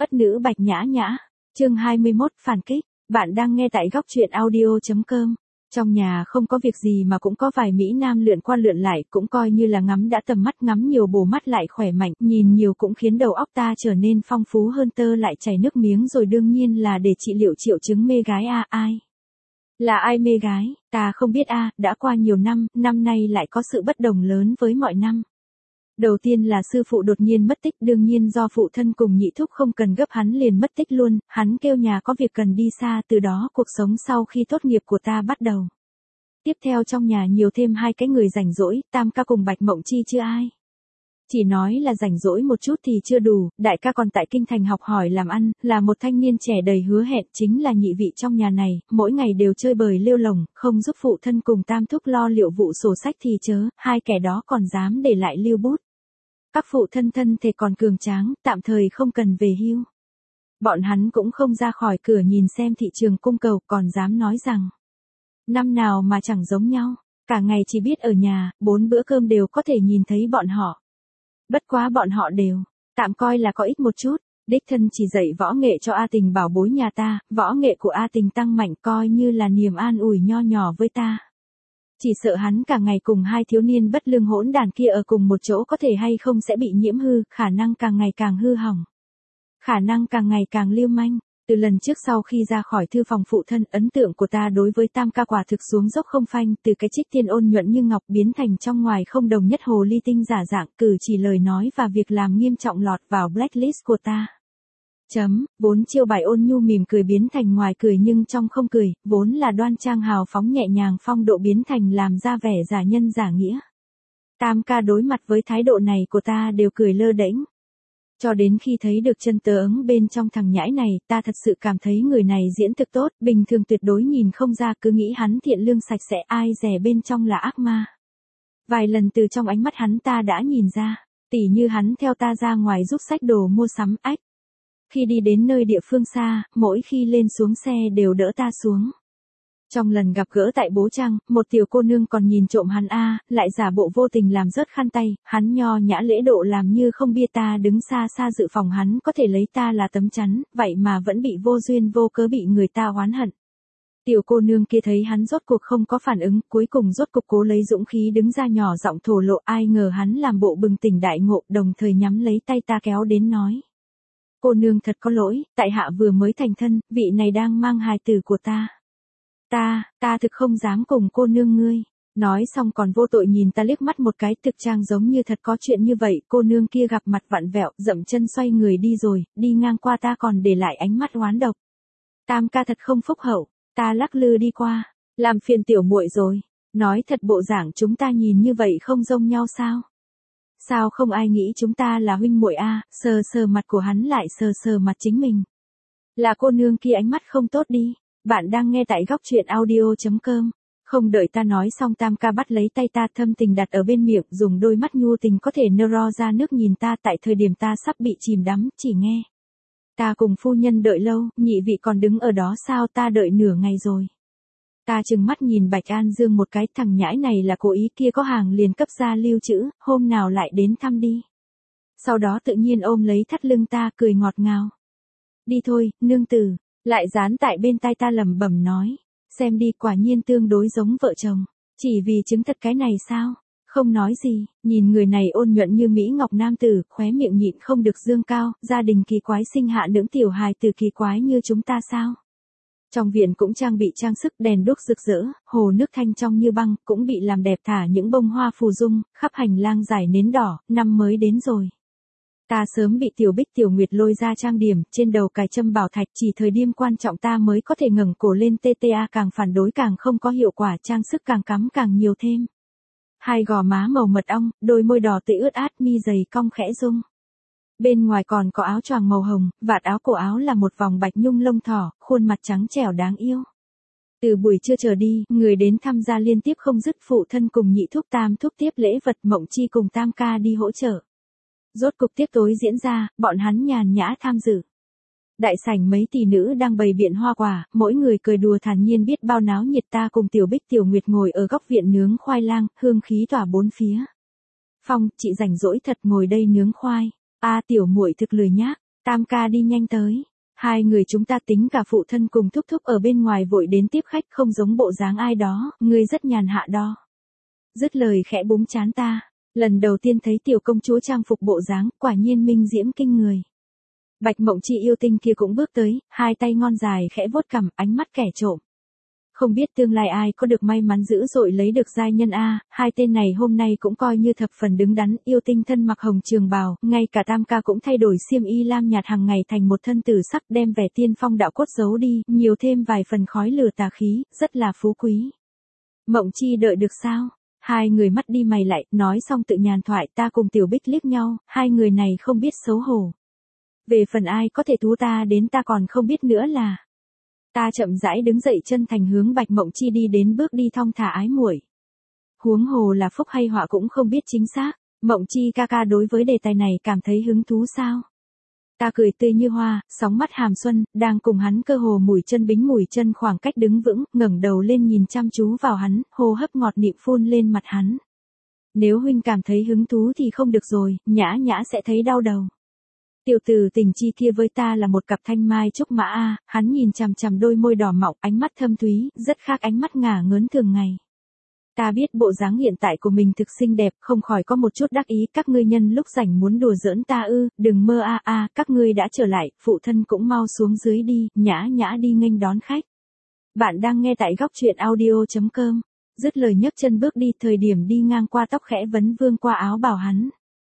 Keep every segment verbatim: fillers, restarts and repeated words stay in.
Ất nữ Bạch Nhã Nhã, chương hai mươi mốt, phản kích. Bạn đang nghe tại góc truyện audio chấm com. Trong nhà không có việc gì mà cũng có vài mỹ nam lượn qua lượn lại, cũng coi như là ngắm đã tầm mắt, ngắm nhiều bổ mắt lại khỏe mạnh, nhìn nhiều cũng khiến đầu óc ta trở nên phong phú hơn, tơ lại chảy nước miếng rồi. Đương nhiên là để trị liệu triệu chứng mê gái a. Ai? Là ai mê gái? Ta không biết a, đã qua nhiều năm, năm nay lại có sự bất đồng lớn với mọi năm. Đầu tiên là sư phụ đột nhiên mất tích, đương nhiên do phụ thân cùng nhị thúc không cần gấp hắn liền mất tích luôn, hắn kêu nhà có việc cần đi xa, từ đó cuộc sống sau khi tốt nghiệp của ta bắt đầu. Tiếp theo trong nhà nhiều thêm hai cái người rảnh rỗi, Tam ca cùng Bạch Mộng Chi chưa ai. Chỉ nói là rảnh rỗi một chút thì chưa đủ, đại ca còn tại kinh thành học hỏi làm ăn, là một thanh niên trẻ đầy hứa hẹn, chính là nhị vị trong nhà này, mỗi ngày đều chơi bời lêu lồng, không giúp phụ thân cùng Tam thúc lo liệu vụ sổ sách thì chớ, hai kẻ đó còn dám để lại lưu bút. Các phụ thân thân thể còn cường tráng, tạm thời không cần về hưu. Bọn hắn cũng không ra khỏi cửa nhìn xem thị trường cung cầu, còn dám nói rằng năm nào mà chẳng giống nhau, cả ngày chỉ biết ở nhà, bốn bữa cơm đều có thể nhìn thấy bọn họ. Bất quá bọn họ đều, tạm coi là có ít một chút, đích thân chỉ dạy võ nghệ cho A Tình bảo bối nhà ta, võ nghệ của A Tình tăng mạnh coi như là niềm an ủi nho nhỏ với ta. Chỉ sợ hắn cả ngày cùng hai thiếu niên bất lương hỗn đàn kia ở cùng một chỗ có thể hay không sẽ bị nhiễm hư, khả năng càng ngày càng hư hỏng. Khả năng càng ngày càng lưu manh. Từ lần trước sau khi ra khỏi thư phòng phụ thân, ấn tượng của ta đối với Tam ca quả thực xuống dốc không phanh, từ cái trích tiên ôn nhuận như ngọc biến thành trong ngoài không đồng nhất hồ ly tinh giả dạng, cử chỉ lời nói và việc làm nghiêm trọng lọt vào blacklist của ta. Chấm, vốn chiêu bài ôn nhu mỉm cười biến thành ngoài cười nhưng trong không cười, vốn là đoan trang hào phóng nhẹ nhàng phong độ biến thành làm ra vẻ giả nhân giả nghĩa. Tam ca đối mặt với thái độ này của ta đều cười lơ đễnh. Cho đến khi thấy được chân tướng bên trong thằng nhãi này, ta thật sự cảm thấy người này diễn thực tốt, bình thường tuyệt đối nhìn không ra, cứ nghĩ hắn thiện lương sạch sẽ, ai dè bên trong là ác ma. Vài lần từ trong ánh mắt hắn ta đã nhìn ra, tỉ như hắn theo ta ra ngoài giúp xách đồ mua sắm, ách. Khi đi đến nơi địa phương xa, mỗi khi lên xuống xe đều đỡ ta xuống. Trong lần gặp gỡ tại Bố Trăng, một tiểu cô nương còn nhìn trộm hắn a, lại giả bộ vô tình làm rớt khăn tay, hắn nho nhã lễ độ làm như không bia, ta đứng xa xa dự phòng hắn có thể lấy ta là tấm chắn, vậy mà vẫn bị vô duyên vô cớ bị người ta oán hận. Tiểu cô nương kia thấy hắn rốt cuộc không có phản ứng, cuối cùng rốt cục cố lấy dũng khí đứng ra nhỏ giọng thổ lộ, ai ngờ hắn làm bộ bừng tỉnh đại ngộ, đồng thời nhắm lấy tay ta kéo đến nói. Cô nương thật có lỗi, tại hạ vừa mới thành thân, vị này đang mang hài tử của ta. Ta, ta thực không dám cùng cô nương ngươi. Nói xong còn vô tội nhìn ta liếc mắt một cái, thực trang giống như thật có chuyện như vậy. Cô nương kia gặp mặt vặn vẹo, dậm chân xoay người đi rồi, đi ngang qua ta còn để lại ánh mắt oán độc. Tam ca thật không phúc hậu, ta lắc lư đi qua, làm phiền tiểu muội rồi. Nói thật bộ dạng chúng ta nhìn như vậy không giống nhau sao? Sao không ai nghĩ chúng ta là huynh muội a? Sờ sờ mặt của hắn lại sờ sờ mặt chính mình. Là cô nương kia ánh mắt không tốt đi. Bạn đang nghe tại góc truyện audio chấm com. Không đợi ta nói xong, Tam ca bắt lấy tay ta thâm tình đặt ở bên miệng, dùng đôi mắt nhu tình có thể nơ ro ra nước nhìn ta. Tại thời điểm ta sắp bị chìm đắm, chỉ nghe ta cùng phu nhân đợi lâu, nhị vị còn đứng ở đó sao? Ta đợi nửa ngày rồi. Ta trừng mắt nhìn Bạch An Dương một cái, thằng nhãi này là cố ý, kia có hàng liền cấp ra lưu trữ, hôm nào lại đến thăm đi. Sau đó tự nhiên ôm lấy thắt lưng ta, cười ngọt ngào. Đi thôi, nương tử. Lại dán tại bên tai ta lẩm bẩm nói, xem đi, quả nhiên tương đối giống vợ chồng, chỉ vì chứng thật cái này sao? Không nói gì, nhìn người này ôn nhuận như mỹ ngọc nam tử, khóe miệng nhịn không được dương cao, gia đình kỳ quái sinh hạ nữ tiểu hài tử kỳ quái như chúng ta sao? Trong viện cũng trang bị trang sức, đèn đuốc rực rỡ, hồ nước thanh trong như băng, cũng bị làm đẹp, thả những bông hoa phù dung, khắp hành lang giải nến đỏ, năm mới đến rồi. Ta sớm bị Tiểu Bích Tiểu Nguyệt lôi ra trang điểm, trên đầu cài châm bảo thạch, chỉ thời điểm quan trọng ta mới có thể ngẩng cổ lên, tê tê a, càng phản đối càng không có hiệu quả, trang sức càng cắm càng nhiều thêm. Hai gò má màu mật ong, đôi môi đỏ tươi ướt át, mi dày cong khẽ rung. Bên ngoài còn có áo choàng màu hồng, vạt áo cổ áo là một vòng bạch nhung lông thỏ, khuôn mặt trắng trẻo đáng yêu. Từ buổi trưa trở đi, người đến tham gia liên tiếp không dứt, phụ thân cùng nhị thúc, Tam thúc tiếp lễ vật, Mộng Chi cùng Tam ca đi hỗ trợ. Rốt cục tiệc tối diễn ra, bọn hắn nhàn nhã tham dự. Đại sảnh mấy tỷ nữ đang bày biện hoa quả, mỗi người cười đùa thản nhiên biết bao náo nhiệt. Ta cùng Tiểu Bích Tiểu Nguyệt ngồi ở góc viện nướng khoai lang, hương khí tỏa bốn phía. Phong, chị rảnh rỗi thật ngồi đây nướng khoai. A Tiểu muội thực lười nhác, Tam ca đi nhanh tới. Hai người chúng ta tính cả phụ thân cùng thúc thúc ở bên ngoài vội đến tiếp khách, không giống bộ dáng ai đó, ngươi rất nhàn hạ đo. Dứt lời khẽ búng trán ta. Lần đầu tiên thấy tiểu công chúa trang phục bộ dáng, quả nhiên minh diễm kinh người. Bạch Mộng Chi yêu tinh kia cũng bước tới, hai tay ngon dài khẽ vuốt cằm, ánh mắt kẻ trộm. Không biết tương lai ai có được may mắn dữ dội lấy được giai nhân a, hai tên này hôm nay cũng coi như thập phần đứng đắn, yêu tinh thân mặc hồng trường bào, ngay cả Tam ca cũng thay đổi xiêm y lam nhạt hàng ngày thành một thân tử sắc, đem vẻ tiên phong đạo cốt giấu đi, nhiều thêm vài phần khói lửa tà khí, rất là phú quý. Mộng Chi đợi được sao? Hai người mắt đi mày lại, nói xong tự nhàn thoại, ta cùng Tiểu Bích liếc nhau, hai người này không biết xấu hổ. Về phần ai có thể thú ta đến ta còn không biết nữa là. Ta chậm rãi đứng dậy chân thành hướng Bạch Mộng Chi đi đến, bước đi thong thả ái muội. Huống hồ là phúc hay họa cũng không biết chính xác, Mộng Chi ca ca đối với đề tài này cảm thấy hứng thú sao? Ta cười tươi như hoa, sóng mắt hàm xuân, đang cùng hắn cơ hồ mùi chân bính mùi chân khoảng cách đứng vững, ngẩng đầu lên nhìn chăm chú vào hắn, hô hấp ngọt nịm phun lên mặt hắn. Nếu huynh cảm thấy hứng thú thì không được rồi, nhã nhã sẽ thấy đau đầu. Tiểu tử Tình Chi kia với ta là một cặp thanh mai trúc mã a, hắn nhìn chằm chằm đôi môi đỏ mọng, ánh mắt thâm thúy, rất khác ánh mắt ngả ngớn thường ngày. Ta biết bộ dáng hiện tại của mình thực xinh đẹp, không khỏi có một chút đắc ý, các ngươi nhân lúc rảnh muốn đùa giỡn ta ư, đừng mơ a a, các ngươi đã trở lại, phụ thân cũng mau xuống dưới đi, nhã nhã đi nghênh đón khách. Bạn đang nghe tại góc truyện audio chấm com. Dứt lời nhấc chân bước đi, thời điểm đi ngang qua tóc khẽ vấn vương qua áo bảo hắn.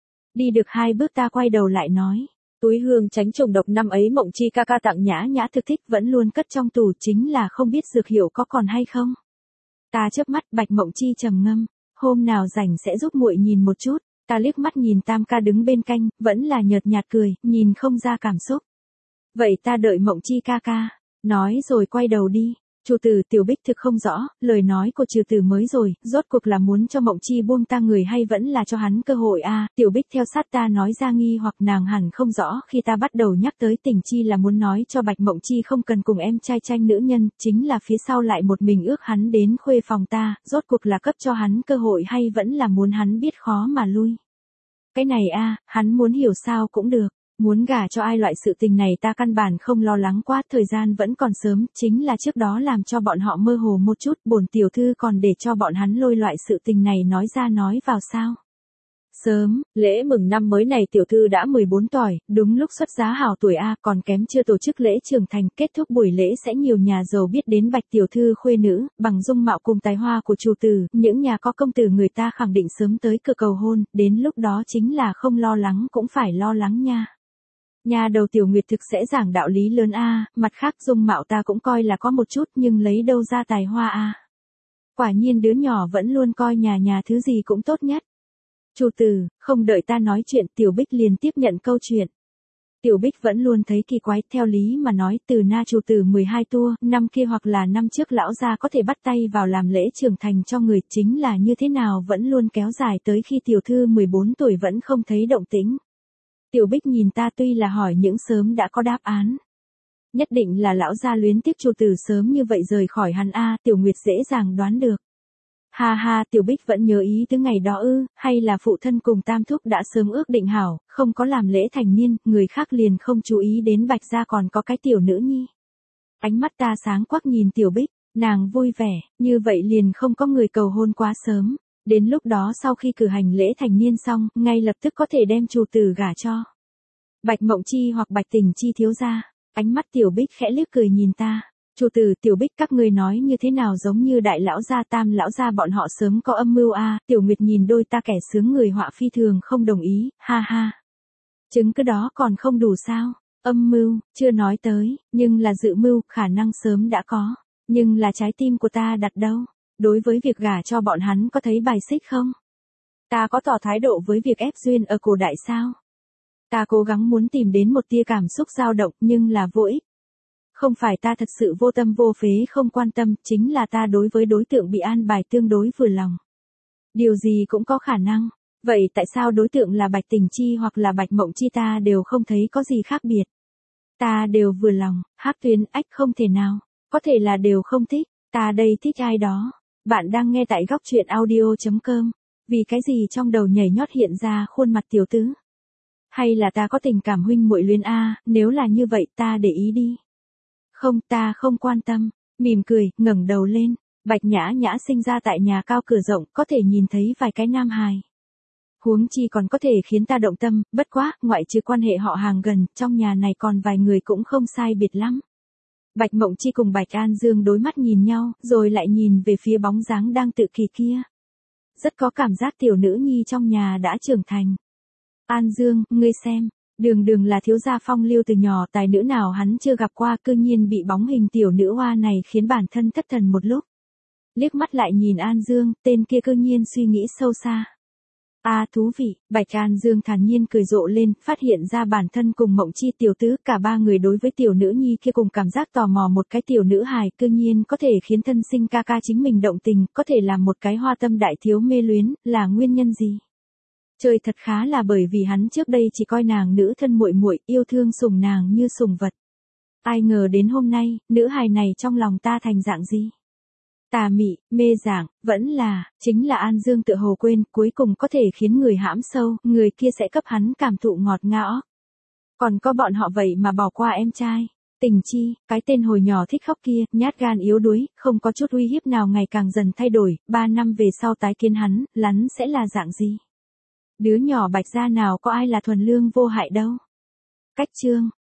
Đi được hai bước ta quay đầu lại nói. Túi hương tránh trùng độc năm ấy Mộng Chi ca ca tặng nhã nhã thực thích vẫn luôn cất trong tủ, chính là không biết dược hiệu có còn hay không. Ta chớp mắt, Bạch Mộng Chi trầm ngâm, hôm nào rảnh sẽ giúp muội nhìn một chút. Ta liếc mắt nhìn Tam ca đứng bên cạnh, vẫn là nhợt nhạt cười, nhìn không ra cảm xúc. Vậy ta đợi Mộng Chi ca ca, nói rồi quay đầu đi. Chủ tử Tiểu Bích thực không rõ, lời nói của trừ tử mới rồi, rốt cuộc là muốn cho Mộng Chi buông ta người hay vẫn là cho hắn cơ hội a? Tiểu Bích theo sát ta nói ra nghi hoặc nàng hẳn không rõ, khi ta bắt đầu nhắc tới Tình Chi là muốn nói cho Bạch Mộng Chi không cần cùng em trai tranh nữ nhân, chính là phía sau lại một mình ước hắn đến khuê phòng ta, rốt cuộc là cấp cho hắn cơ hội hay vẫn là muốn hắn biết khó mà lui. Cái này a, hắn muốn hiểu sao cũng được. Muốn gả cho ai loại sự tình này ta căn bản không lo lắng quá, thời gian vẫn còn sớm, chính là trước đó làm cho bọn họ mơ hồ một chút, bổn tiểu thư còn để cho bọn hắn lôi loại sự tình này nói ra nói vào sao. Sớm, lễ mừng năm mới này tiểu thư đã mười bốn tuổi, đúng lúc xuất giá hào tuổi A, còn kém chưa tổ chức lễ trưởng thành, kết thúc buổi lễ sẽ nhiều nhà giàu biết đến Bạch tiểu thư khuê nữ, bằng dung mạo cùng tài hoa của chủ tử, những nhà có công tử người ta khẳng định sớm tới cửa cầu hôn, đến lúc đó chính là không lo lắng cũng phải lo lắng nha. Nhà đầu Tiểu Nguyệt thực sẽ giảng đạo lý lớn a, mặt khác dung mạo ta cũng coi là có một chút nhưng lấy đâu ra tài hoa a. Quả nhiên đứa nhỏ vẫn luôn coi nhà nhà thứ gì cũng tốt nhất. Chủ tử, không đợi ta nói chuyện Tiểu Bích liền tiếp nhận câu chuyện. Tiểu Bích vẫn luôn thấy kỳ quái, theo lý mà nói từ na chủ tử mười hai tua, năm kia hoặc là năm trước lão gia có thể bắt tay vào làm lễ trưởng thành cho người, chính là như thế nào vẫn luôn kéo dài tới khi tiểu thư mười bốn tuổi vẫn không thấy động tĩnh. Tiểu Bích nhìn ta tuy là hỏi những sớm đã có đáp án. Nhất định là lão gia luyến tiếc chủ tử sớm như vậy rời khỏi hắn a, Tiểu Nguyệt dễ dàng đoán được. Ha ha, Tiểu Bích vẫn nhớ ý tới ngày đó ư, hay là phụ thân cùng Tam thúc đã sớm ước định hảo, không có làm lễ thành niên, người khác liền không chú ý đến Bạch gia còn có cái tiểu nữ nhi. Ánh mắt ta sáng quắc nhìn Tiểu Bích, nàng vui vẻ, như vậy liền không có người cầu hôn quá sớm. Đến lúc đó sau khi cử hành lễ thành niên xong, ngay lập tức có thể đem chủ tử gả cho Bạch Mộng Chi hoặc Bạch Tình Chi thiếu gia. Ánh mắt Tiểu Bích khẽ liếc cười nhìn ta. Chủ tử Tiểu Bích các ngươi nói như thế nào giống như đại lão gia Tam lão gia bọn họ sớm có âm mưu a. Tiểu Nguyệt nhìn đôi ta kẻ sướng người họa phi thường không đồng ý, ha ha. Chứng cứ đó còn không đủ sao? Âm mưu, chưa nói tới, nhưng là dự mưu, khả năng sớm đã có. Nhưng là trái tim của ta đặt đâu? Đối với việc gả cho bọn hắn có thấy bài xích không? Ta có tỏ thái độ với việc ép duyên ở cổ đại sao? Ta cố gắng muốn tìm đến một tia cảm xúc dao động nhưng là vô ích. Không phải ta thật sự vô tâm vô phế không quan tâm, chính là ta đối với đối tượng bị an bài tương đối vừa lòng. Điều gì cũng có khả năng. Vậy tại sao đối tượng là Bạch Tình Chi hoặc là Bạch Mộng Chi ta đều không thấy có gì khác biệt? Ta đều vừa lòng, Hắc Tuyến ách không thể nào. Có thể là đều không thích, ta đây thích ai đó. Bạn đang nghe tại góc truyện audio chấm com. Vì cái gì trong đầu nhảy nhót hiện ra khuôn mặt tiểu tứ. Hay là ta có tình cảm huynh muội luyến a, nếu là như vậy ta để ý đi. Không, ta không quan tâm, mỉm cười, ngẩng đầu lên, Bạch Nhã Nhã sinh ra tại nhà cao cửa rộng, có thể nhìn thấy vài cái nam hài. Huống chi còn có thể khiến ta động tâm, bất quá, ngoại trừ quan hệ họ hàng gần, trong nhà này còn vài người cũng không sai biệt lắm. Bạch Mộng Chi cùng Bạch An Dương đối mắt nhìn nhau, rồi lại nhìn về phía bóng dáng đang tự kỳ kia. Rất có cảm giác tiểu nữ nhi trong nhà đã trưởng thành. An Dương, ngươi xem, đường đường là thiếu gia phong lưu từ nhỏ, tài nữ nào hắn chưa gặp qua, cư nhiên bị bóng hình tiểu nữ hoa này khiến bản thân thất thần một lúc. Liếc mắt lại nhìn An Dương, tên kia cư nhiên suy nghĩ sâu xa. A à, thú vị, Bạch An Dương thản nhiên cười rộ lên, phát hiện ra bản thân cùng Mộng Chi tiểu tứ, cả ba người đối với tiểu nữ nhi kia cùng cảm giác tò mò một cái tiểu nữ hài, cư nhiên có thể khiến thân sinh ca ca chính mình động tình, có thể làm một cái hoa tâm đại thiếu mê luyến, là nguyên nhân gì? Trời thật khá là bởi vì hắn trước đây chỉ coi nàng nữ thân muội muội, yêu thương sủng nàng như sủng vật. Ai ngờ đến hôm nay, nữ hài này trong lòng ta thành dạng gì? Tà mị, mê dạng, vẫn là, chính là An Dương tự hồ quên, cuối cùng có thể khiến người hãm sâu, người kia sẽ cấp hắn cảm thụ ngọt ngào. Còn có bọn họ vậy mà bỏ qua em trai. Tình Chi, cái tên hồi nhỏ thích khóc kia, nhát gan yếu đuối, không có chút uy hiếp nào ngày càng dần thay đổi, ba năm về sau tái kiến hắn, lắn sẽ là dạng gì? Đứa nhỏ Bạch gia nào có ai là thuần lương vô hại đâu. Cách chương